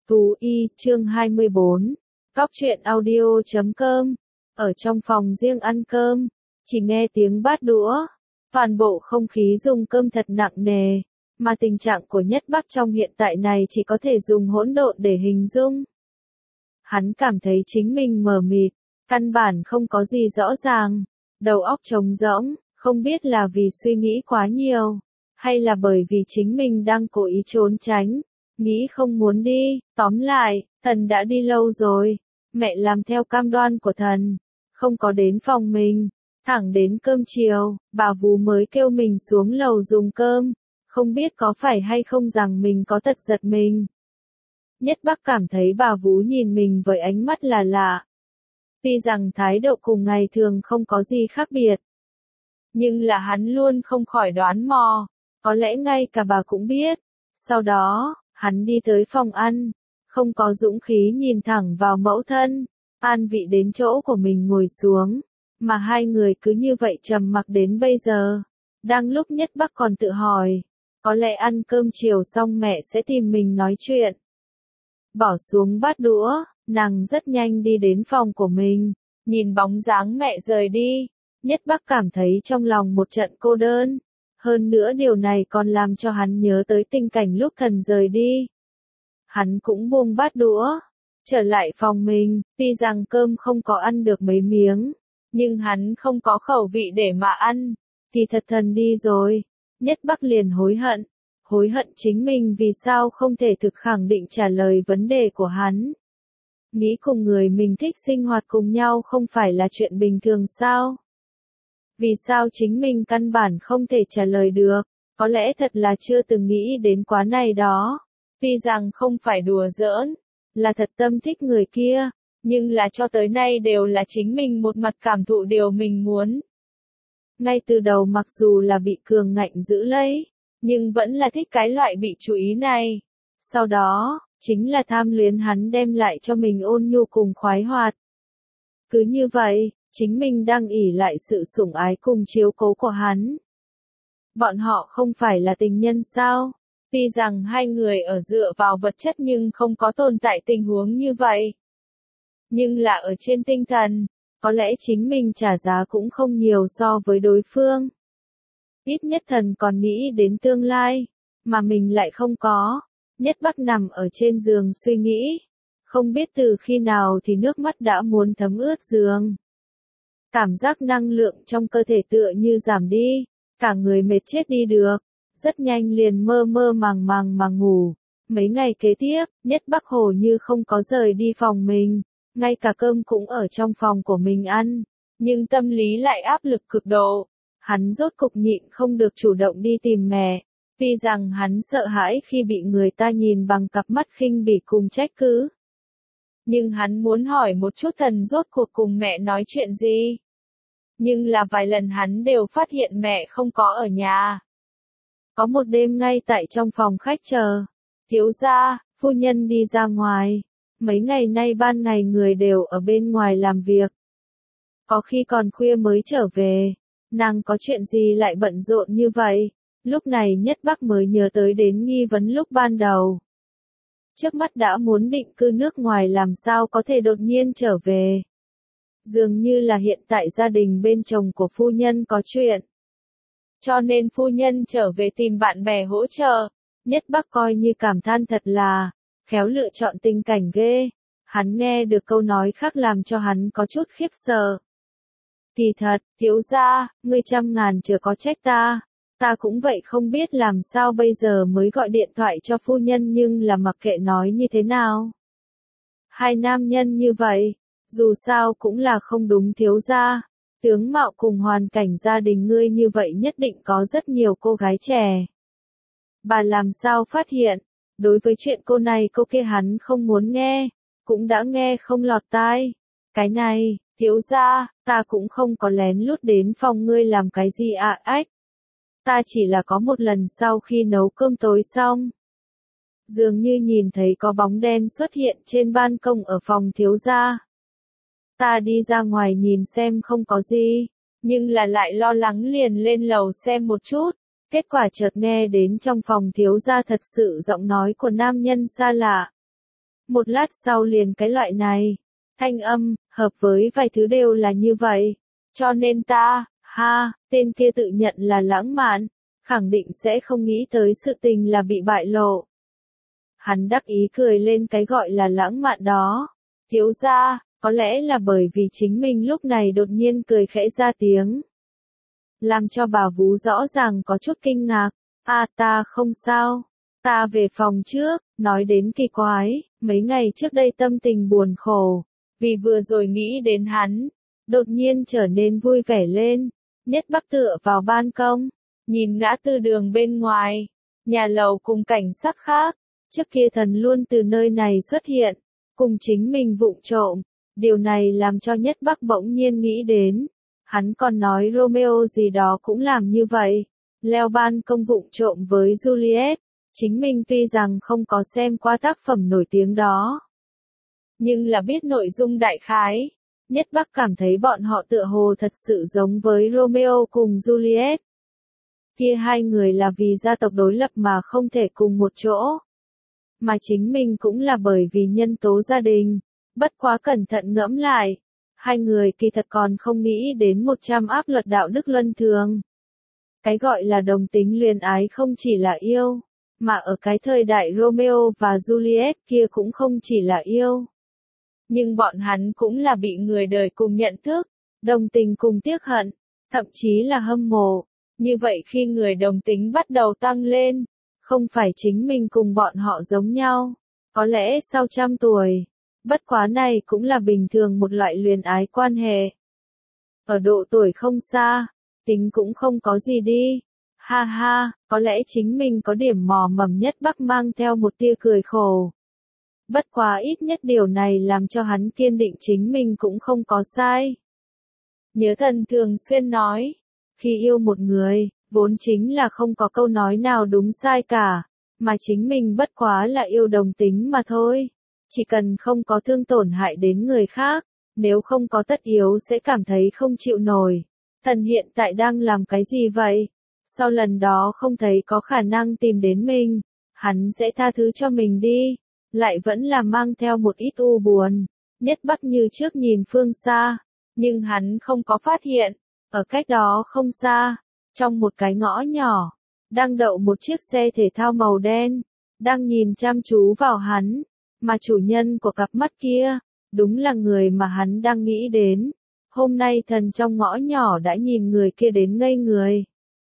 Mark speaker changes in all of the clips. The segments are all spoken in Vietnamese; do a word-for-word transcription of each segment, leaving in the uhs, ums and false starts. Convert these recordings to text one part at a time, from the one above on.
Speaker 1: Tú y, chương hai mươi bốn. Cóc truyện audio chấm com. Ở trong phòng riêng ăn cơm, chỉ nghe tiếng bát đũa. Toàn bộ không khí dùng cơm thật nặng nề, mà tình trạng của Nhất Bắc trong hiện tại này chỉ có thể dùng hỗn độn để hình dung. Hắn cảm thấy chính mình mờ mịt, căn bản không có gì rõ ràng, đầu óc trống rỗng, không biết là vì suy nghĩ quá nhiều, hay là bởi vì chính mình đang cố ý trốn tránh, nghĩ không muốn đi. Tóm lại, thần đã đi lâu rồi, mẹ làm theo cam đoan của thần, không có đến phòng mình. Thẳng đến cơm chiều, bà Vú mới kêu mình xuống lầu dùng cơm, không biết có phải hay không rằng mình có tật giật mình. Nhất Bắc cảm thấy bà Vú nhìn mình với ánh mắt là lạ. Tuy rằng thái độ cùng ngày thường không có gì khác biệt, nhưng là hắn luôn không khỏi đoán mò, có lẽ ngay cả bà cũng biết. Sau đó, hắn đi tới phòng ăn, không có dũng khí nhìn thẳng vào mẫu thân, an vị đến chỗ của mình ngồi xuống, mà hai người cứ như vậy trầm mặc đến bây giờ. Đang lúc Nhất Bắc còn tự hỏi, có lẽ ăn cơm chiều xong mẹ sẽ tìm mình nói chuyện. Bỏ xuống bát đũa, nàng rất nhanh đi đến phòng của mình, nhìn bóng dáng mẹ rời đi, Nhất Bắc cảm thấy trong lòng một trận cô đơn. Hơn nữa điều này còn làm cho hắn nhớ tới tình cảnh lúc thần rời đi. Hắn cũng buông bát đũa, trở lại phòng mình, tuy rằng cơm không có ăn được mấy miếng, nhưng hắn không có khẩu vị để mà ăn, thì thật thần đi rồi. Nhất Bắc liền hối hận, hối hận chính mình vì sao không thể thực khẳng định trả lời vấn đề của hắn. Nghĩ cùng người mình thích sinh hoạt cùng nhau không phải là chuyện bình thường sao? Vì sao chính mình căn bản không thể trả lời được, có lẽ thật là chưa từng nghĩ đến quá này đó. Tuy rằng không phải đùa giỡn, là thật tâm thích người kia, nhưng là cho tới nay đều là chính mình một mặt cảm thụ điều mình muốn. Ngay từ đầu mặc dù là bị cường ngạnh giữ lấy, nhưng vẫn là thích cái loại bị chú ý này. Sau đó, chính là tham luyến hắn đem lại cho mình ôn nhu cùng khoái hoạt. Cứ như vậy, chính mình đang ỷ lại sự sủng ái cùng chiếu cố của hắn. Bọn họ không phải là tình nhân sao? Tuy rằng hai người ở dựa vào vật chất nhưng không có tồn tại tình huống như vậy. Nhưng là ở trên tinh thần, có lẽ chính mình trả giá cũng không nhiều so với đối phương. Ít nhất thần còn nghĩ đến tương lai, mà mình lại không có. Nhất Bắc nằm ở trên giường suy nghĩ, không biết từ khi nào thì nước mắt đã muốn thấm ướt giường. Cảm giác năng lượng trong cơ thể tựa như giảm đi, cả người mệt chết đi được, rất nhanh liền mơ mơ màng màng mà ngủ. Mấy ngày kế tiếp, Nhất Bắc hồ như không có rời đi phòng mình, ngay cả cơm cũng ở trong phòng của mình ăn, nhưng tâm lý lại áp lực cực độ. Hắn rốt cục nhịn không được chủ động đi tìm mẹ, tuy rằng hắn sợ hãi khi bị người ta nhìn bằng cặp mắt khinh bỉ cùng trách cứ. Nhưng hắn muốn hỏi một chút thần rốt cuộc cùng mẹ nói chuyện gì. Nhưng là vài lần hắn đều phát hiện mẹ không có ở nhà. Có một đêm ngay tại trong phòng khách chờ, thiếu gia, phu nhân đi ra ngoài. Mấy ngày nay ban ngày người đều ở bên ngoài làm việc. Có khi còn khuya mới trở về. Nàng có chuyện gì lại bận rộn như vậy? Lúc này Nhất Bắc mới nhớ tới đến nghi vấn lúc ban đầu. Trước mắt đã muốn định cư nước ngoài làm sao có thể đột nhiên trở về. Dường như là hiện tại gia đình bên chồng của phu nhân có chuyện. Cho nên phu nhân trở về tìm bạn bè hỗ trợ. Nhất Bắc coi như cảm than thật là, khéo lựa chọn tình cảnh ghê. Hắn nghe được câu nói khác làm cho hắn có chút khiếp sợ. Kỳ thật, thiếu gia, ngươi trăm ngàn chớ có trách ta. Ta cũng vậy không biết làm sao bây giờ mới gọi điện thoại cho phu nhân nhưng là mặc kệ nói như thế nào. Hai nam nhân như vậy, dù sao cũng là không đúng thiếu gia. Tướng mạo cùng hoàn cảnh gia đình ngươi như vậy nhất định có rất nhiều cô gái trẻ. Bà làm sao phát hiện, đối với chuyện cô này cô kia hắn không muốn nghe, cũng đã nghe không lọt tai. Cái này, thiếu gia, ta cũng không có lén lút đến phòng ngươi làm cái gì ạ à, ách. Ta chỉ là có một lần sau khi nấu cơm tối xong. Dường như nhìn thấy có bóng đen xuất hiện trên ban công ở phòng thiếu gia. Ta đi ra ngoài nhìn xem không có gì, nhưng là lại lo lắng liền lên lầu xem một chút. Kết quả chợt nghe đến trong phòng thiếu gia thật sự giọng nói của nam nhân xa lạ. Một lát sau liền cái loại này, thanh âm, hợp với vài thứ đều là như vậy. Cho nên ta, ha, tên kia tự nhận là lãng mạn, khẳng định sẽ không nghĩ tới sự tình là bị bại lộ. Hắn đắc ý cười lên cái gọi là lãng mạn đó. Thiếu gia, có lẽ là bởi vì chính mình lúc này đột nhiên cười khẽ ra tiếng. Làm cho bà Vú rõ ràng có chút kinh ngạc. À ta không sao. Ta về phòng trước, nói đến kỳ quái, mấy ngày trước đây tâm tình buồn khổ. Vì vừa rồi nghĩ đến hắn, đột nhiên trở nên vui vẻ lên. Nhất Bắc tựa vào ban công, nhìn ngã tư đường bên ngoài, nhà lầu cùng cảnh sắc khác. Trước kia thần luôn từ nơi này xuất hiện, cùng chính mình vụng trộm. Điều này làm cho Nhất Bắc bỗng nhiên nghĩ đến. Hắn còn nói Romeo gì đó cũng làm như vậy. Leo ban công vụng trộm với Juliet. Chính mình tuy rằng không có xem qua tác phẩm nổi tiếng đó, nhưng là biết nội dung đại khái. Nhất Bắc cảm thấy bọn họ tựa hồ thật sự giống với Romeo cùng Juliet. Kia hai người là vì gia tộc đối lập mà không thể cùng một chỗ. Mà chính mình cũng là bởi vì nhân tố gia đình. Bất quá cẩn thận ngẫm lại, hai người kỳ thật còn không nghĩ đến một trăm áp luật đạo đức luân thường. Cái gọi là đồng tính luyến ái không chỉ là yêu, mà ở cái thời đại Romeo và Juliet kia cũng không chỉ là yêu. Nhưng bọn hắn cũng là bị người đời cùng nhận thức, đồng tình cùng tiếc hận, thậm chí là hâm mộ. Như vậy khi người đồng tính bắt đầu tăng lên, không phải chính mình cùng bọn họ giống nhau, có lẽ sau trăm tuổi. Bất quá này cũng là bình thường một loại luyến ái quan hệ. Ở độ tuổi không xa, tính cũng không có gì đi. Ha ha, có lẽ chính mình có điểm mò mầm. Nhất Bắc mang theo một tia cười khổ. Bất quá ít nhất điều này làm cho hắn kiên định chính mình cũng không có sai. Nhớ thần thường xuyên nói, khi yêu một người, vốn chính là không có câu nói nào đúng sai cả, mà chính mình bất quá là yêu đồng tính mà thôi. Chỉ cần không có thương tổn hại đến người khác, nếu không có tất yếu sẽ cảm thấy không chịu nổi. Thần hiện tại đang làm cái gì vậy? Sau lần đó không thấy có khả năng tìm đến mình, hắn sẽ tha thứ cho mình đi, lại vẫn là mang theo một ít u buồn. Nhất Bắc như trước nhìn phương xa, nhưng hắn không có phát hiện, ở cách đó không xa, trong một cái ngõ nhỏ, đang đậu một chiếc xe thể thao màu đen, đang nhìn chăm chú vào hắn. Mà chủ nhân của cặp mắt kia, đúng là người mà hắn đang nghĩ đến. Hôm nay thần trong ngõ nhỏ đã nhìn người kia đến ngây người.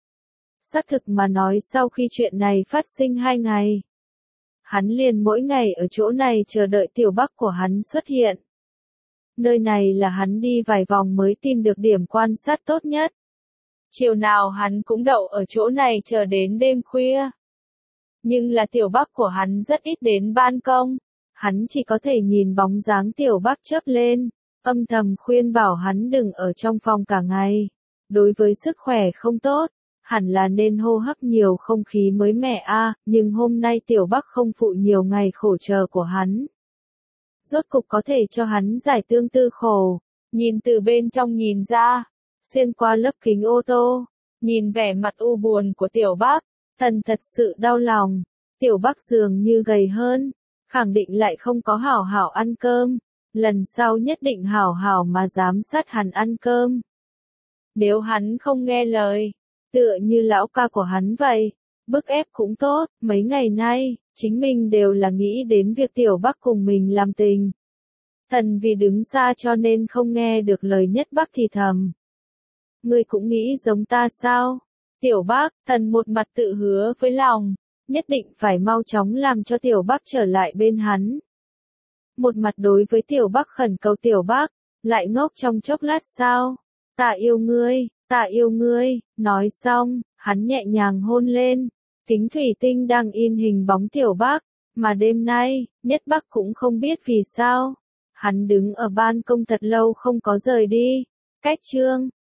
Speaker 1: Xác thực mà nói sau khi chuyện này phát sinh hai ngày, hắn liền mỗi ngày ở chỗ này chờ đợi tiểu Bắc của hắn xuất hiện. Nơi này là hắn đi vài vòng mới tìm được điểm quan sát tốt nhất. Chiều nào hắn cũng đậu ở chỗ này chờ đến đêm khuya. Nhưng là tiểu Bắc của hắn rất ít đến ban công. Hắn chỉ có thể nhìn bóng dáng tiểu Bắc chớp lên, âm thầm khuyên bảo hắn đừng ở trong phòng cả ngày. Đối với sức khỏe không tốt, hẳn là nên hô hấp nhiều không khí mới mẻ a, nhưng hôm nay tiểu Bắc không phụ nhiều ngày khổ chờ của hắn. Rốt cục có thể cho hắn giải tương tư khổ, nhìn từ bên trong nhìn ra, xuyên qua lớp kính ô tô, nhìn vẻ mặt u buồn của tiểu Bắc, thần thật sự đau lòng. Tiểu Bắc dường như gầy hơn. Khẳng định lại không có hảo hảo ăn cơm, lần sau nhất định hảo hảo mà giám sát hắn ăn cơm. Nếu hắn không nghe lời, tựa như lão ca của hắn vậy, bức ép cũng tốt, mấy ngày nay, chính mình đều là nghĩ đến việc tiểu Bắc cùng mình làm tình. Thần vì đứng xa cho nên không nghe được lời Nhất Bắc thì thầm. Ngươi cũng nghĩ giống ta sao? Tiểu Bắc, thần một mặt tự hứa với lòng. Nhất định phải mau chóng làm cho tiểu Bắc trở lại bên hắn. Một mặt đối với tiểu Bắc khẩn cầu tiểu Bắc, lại ngốc trong chốc lát sao? Ta yêu ngươi, ta yêu ngươi, nói xong, hắn nhẹ nhàng hôn lên. Kính thủy tinh đang in hình bóng tiểu Bắc, mà đêm nay, Nhất Bắc cũng không biết vì sao. Hắn đứng ở ban công thật lâu không có rời đi. Cách chương